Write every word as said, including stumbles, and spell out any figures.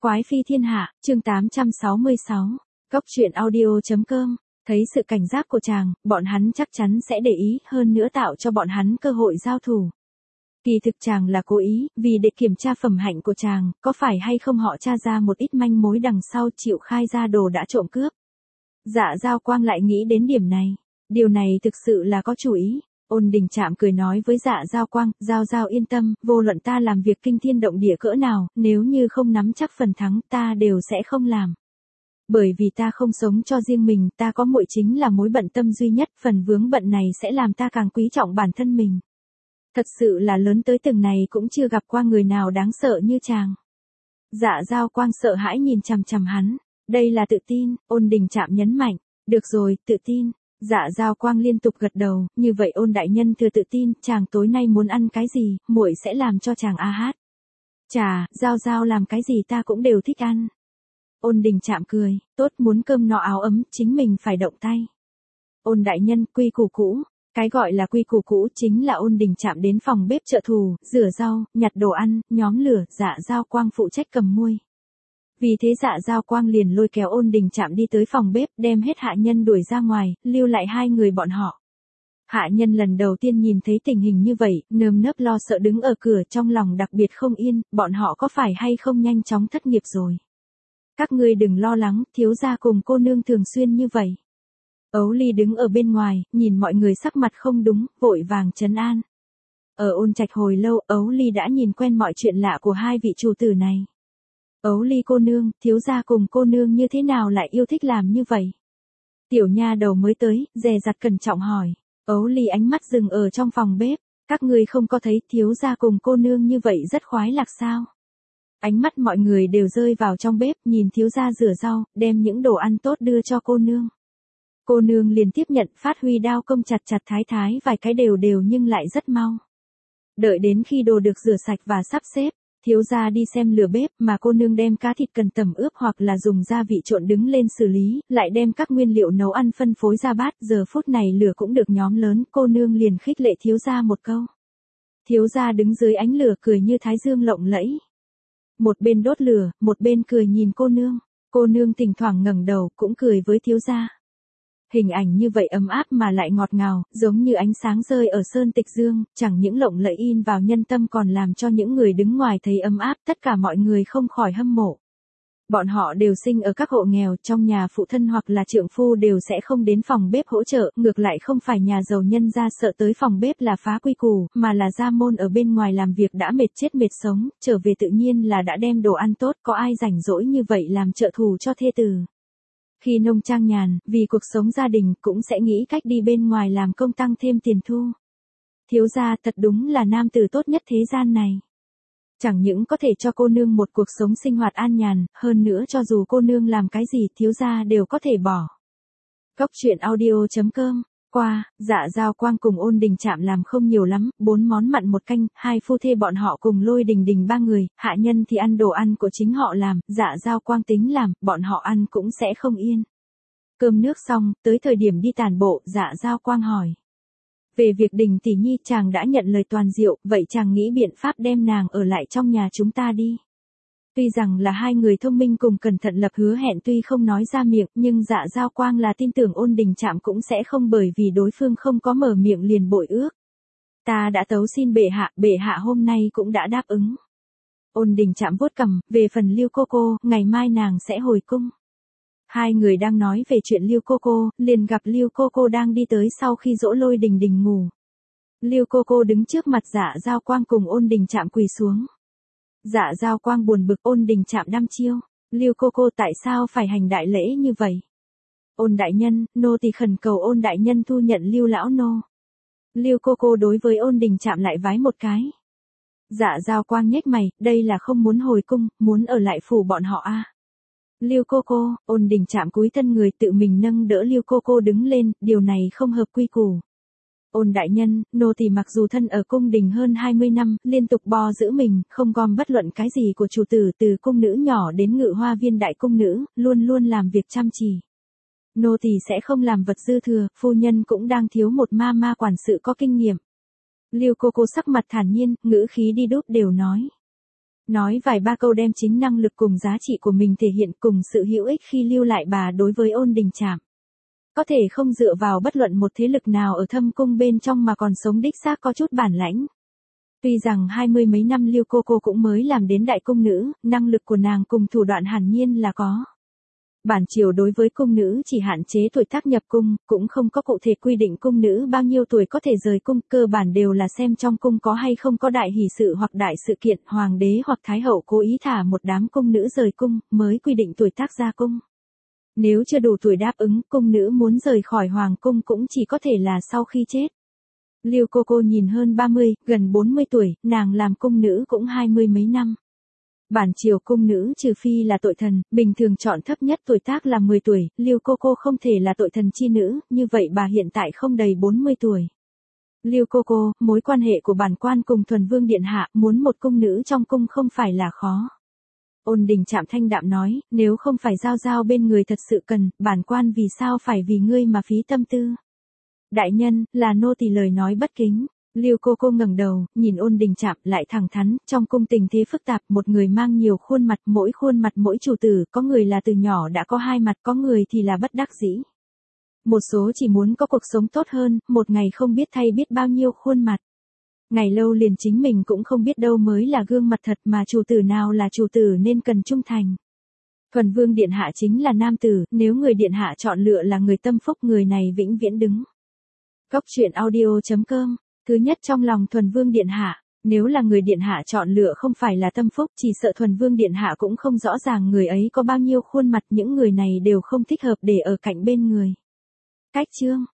Quái phi thiên hạ, chương tám trăm sáu mươi sáu. Cốc truyện audio.com. Thấy sự cảnh giác của chàng, bọn hắn chắc chắn sẽ để ý, hơn nữa tạo cho bọn hắn cơ hội giao thủ. Kỳ thực chàng là cố ý, vì để kiểm tra phẩm hạnh của chàng, có phải hay không họ tra ra một ít manh mối đằng sau chịu khai ra đồ đã trộm cướp. Dạ Giao Quang lại nghĩ đến điểm này. Điều này thực sự là có chủ ý. Ôn Đình Trạm cười nói với Dạ Giao Quang, Giao Giao yên tâm, vô luận ta làm việc kinh thiên động địa cỡ nào, nếu như không nắm chắc phần thắng ta đều sẽ không làm. Bởi vì ta không sống cho riêng mình, ta có muội chính là mối bận tâm duy nhất, phần vướng bận này sẽ làm ta càng quý trọng bản thân mình. Thật sự là lớn tới từng này cũng chưa gặp qua người nào đáng sợ như chàng. Dạ Giao Quang sợ hãi nhìn chằm chằm hắn, đây là tự tin, Ôn Đình Trạm nhấn mạnh, được rồi, tự tin. Dạ Giao Quang liên tục gật đầu, như vậy Ôn đại nhân thừa tự tin, chàng tối nay muốn ăn cái gì, muội sẽ làm cho chàng a hát. Chà, Giao Giao làm cái gì ta cũng đều thích ăn. Ôn Đình Trạm cười, tốt, muốn cơm no áo ấm, chính mình phải động tay. Ôn đại nhân, quy củ cũ, cái gọi là quy củ cũ chính là Ôn Đình Trạm đến phòng bếp trợ thù, rửa rau, nhặt đồ ăn, nhóm lửa, Dạ Giao Quang phụ trách cầm muôi. Vì thế Dạ Giao Quang liền lôi kéo Ôn Đình Trạm đi tới phòng bếp, đem hết hạ nhân đuổi ra ngoài, lưu lại hai người bọn họ. Hạ nhân lần đầu tiên nhìn thấy tình hình như vậy, nơm nớp lo sợ đứng ở cửa, trong lòng đặc biệt không yên, bọn họ có phải hay không nhanh chóng thất nghiệp rồi. Các ngươi đừng lo lắng, thiếu gia cùng cô nương thường xuyên như vậy. Ấu Ly đứng ở bên ngoài, nhìn mọi người sắc mặt không đúng, vội vàng trấn an. Ở Ôn Trạch hồi lâu, Ấu Ly đã nhìn quen mọi chuyện lạ của hai vị chủ tử này. Ấu Ly cô nương, thiếu gia cùng cô nương như thế nào lại yêu thích làm như vậy? Tiểu nha đầu mới tới, dè dặt cẩn trọng hỏi. Ấu Ly ánh mắt dừng ở trong phòng bếp, các ngươi không có thấy thiếu gia cùng cô nương như vậy rất khoái lạc sao? Ánh mắt mọi người đều rơi vào trong bếp, nhìn thiếu gia rửa rau, đem những đồ ăn tốt đưa cho cô nương. Cô nương liền tiếp nhận, phát huy đao công chặt chặt thái thái vài cái đều đều nhưng lại rất mau. Đợi đến khi đồ được rửa sạch và sắp xếp, thiếu gia đi xem lửa bếp, mà cô nương đem cá thịt cần tẩm ướp hoặc là dùng gia vị trộn đứng lên xử lý, lại đem các nguyên liệu nấu ăn phân phối ra bát, giờ phút này lửa cũng được nhóm lớn, cô nương liền khích lệ thiếu gia một câu. Thiếu gia đứng dưới ánh lửa cười như thái dương lộng lẫy. Một bên đốt lửa, một bên cười nhìn cô nương, cô nương thỉnh thoảng ngẩng đầu, cũng cười với thiếu gia. Hình ảnh như vậy ấm áp mà lại ngọt ngào, giống như ánh sáng rơi ở sơn tịch dương, chẳng những lộng lẫy in vào nhân tâm còn làm cho những người đứng ngoài thấy ấm áp, tất cả mọi người không khỏi hâm mộ. Bọn họ đều sinh ở các hộ nghèo, trong nhà phụ thân hoặc là trượng phu đều sẽ không đến phòng bếp hỗ trợ, ngược lại không phải nhà giàu nhân gia sợ tới phòng bếp là phá quy củ, mà là gia môn ở bên ngoài làm việc đã mệt chết mệt sống, trở về tự nhiên là đã đem đồ ăn tốt, có ai rảnh rỗi như vậy làm trợ thù cho thê tử. Khi nông trang nhàn, vì cuộc sống gia đình cũng sẽ nghĩ cách đi bên ngoài làm công tăng thêm tiền thu. Thiếu gia thật đúng là nam tử tốt nhất thế gian này. Chẳng những có thể cho cô nương một cuộc sống sinh hoạt an nhàn, hơn nữa cho dù cô nương làm cái gì thiếu gia đều có thể bỏ. Cốc truyện audio.com. Qua, Dạ Giao Quang cùng Ôn Đình Trạm làm không nhiều lắm, bốn món mặn một canh, hai phu thê bọn họ cùng Lôi Đình Đình ba người, hạ nhân thì ăn đồ ăn của chính họ làm, Dạ Giao Quang tính làm, bọn họ ăn cũng sẽ không yên. Cơm nước xong, tới thời điểm đi tản bộ, Dạ Giao Quang hỏi. Về việc Đình tỷ nhi, chàng đã nhận lời toàn diệu, vậy chàng nghĩ biện pháp đem nàng ở lại trong nhà chúng ta đi. Tuy rằng là hai người thông minh cùng cẩn thận lập hứa hẹn tuy không nói ra miệng, nhưng Dạ Giao Quang là tin tưởng Ôn Đình Trạm cũng sẽ không bởi vì đối phương không có mở miệng liền bội ước. Ta đã tấu xin bệ hạ, bệ hạ hôm nay cũng đã đáp ứng. Ôn Đình Trạm vuốt cằm, về phần Lưu cô cô, ngày mai nàng sẽ hồi cung. Hai người đang nói về chuyện Lưu cô cô, liền gặp Lưu cô cô đang đi tới sau khi dỗ Lôi Đình Đình ngủ. Lưu cô cô đứng trước mặt Dạ Giao Quang cùng Ôn Đình Trạm quỳ xuống. Dạ Giao Quang buồn bực, Ôn Đình Trạm đăm chiêu, Lưu cô cô tại sao phải hành đại lễ như vậy? Ôn đại nhân, nô tỳ khẩn cầu Ôn đại nhân thu nhận Lưu lão nô. Lưu cô cô đối với Ôn Đình Trạm lại vái một cái. Dạ Giao Quang nhếch mày, đây là không muốn hồi cung, muốn ở lại phủ bọn họ à? Lưu cô cô, Ôn Đình Trạm cúi thân người tự mình nâng đỡ Lưu cô cô đứng lên, điều này không hợp quy củ. Ôn đại nhân, nô tỳ mặc dù thân ở cung đình hơn hai mươi năm, liên tục bo giữ mình, không gom bất luận cái gì của chủ tử, từ cung nữ nhỏ đến ngự hoa viên đại cung nữ, luôn luôn làm việc chăm chỉ. Nô tỳ sẽ không làm vật dư thừa, phu nhân cũng đang thiếu một ma ma quản sự có kinh nghiệm. Lưu cô cô sắc mặt thản nhiên, ngữ khí đi đúc đều nói. Nói vài ba câu đem chính năng lực cùng giá trị của mình thể hiện cùng sự hữu ích khi lưu lại bà đối với Ôn Đình Trạm. Có thể không dựa vào bất luận một thế lực nào ở thâm cung bên trong mà còn sống đích xác có chút bản lãnh. Tuy rằng hai mươi mấy năm Liêu cô cô cũng mới làm đến đại cung nữ, năng lực của nàng cùng thủ đoạn hẳn nhiên là có. Bản triều đối với cung nữ chỉ hạn chế tuổi tác nhập cung, cũng không có cụ thể quy định cung nữ bao nhiêu tuổi có thể rời cung, cơ bản đều là xem trong cung có hay không có đại hỷ sự hoặc đại sự kiện, hoàng đế hoặc thái hậu cố ý thả một đám cung nữ rời cung, mới quy định tuổi tác ra cung. Nếu chưa đủ tuổi đáp ứng, cung nữ muốn rời khỏi hoàng cung cũng chỉ có thể là sau khi chết. Liêu cô cô nhìn hơn ba mươi, gần bốn mươi tuổi, nàng làm cung nữ cũng hai mươi mấy năm. Bản triều cung nữ trừ phi là tội thần, bình thường chọn thấp nhất tuổi tác là mười tuổi, Liêu cô cô không thể là tội thần chi nữ, như vậy bà hiện tại không đầy bốn mươi tuổi. Liêu cô cô, mối quan hệ của bản quan cùng Thuần Vương điện hạ, muốn một cung nữ trong cung không phải là khó. Ôn Đình Trạm thanh đạm nói, nếu không phải giao giao bên người thật sự cần, bản quan vì sao phải vì ngươi mà phí tâm tư. Đại nhân, là nô tỳ lời nói bất kính. Liêu cô cô ngẩng đầu, nhìn Ôn Đình Trạm lại thẳng thắn, trong cung tình thế phức tạp, một người mang nhiều khuôn mặt, mỗi khuôn mặt mỗi chủ tử, có người là từ nhỏ đã có hai mặt, có người thì là bất đắc dĩ. Một số chỉ muốn có cuộc sống tốt hơn, một ngày không biết thay biết bao nhiêu khuôn mặt. Ngày lâu liền chính mình cũng không biết đâu mới là gương mặt thật mà chủ tử nào là chủ tử nên cần trung thành. Thuần Vương điện hạ chính là nam tử, nếu người điện hạ chọn lựa là người tâm phúc người này vĩnh viễn đứng. Góc truyện audio chấm com. Thứ nhất trong lòng Thuần Vương điện hạ, nếu là người điện hạ chọn lựa không phải là tâm phúc, chỉ sợ Thuần Vương điện hạ cũng không rõ ràng người ấy có bao nhiêu khuôn mặt, những người này đều không thích hợp để ở cạnh bên người. Cách chương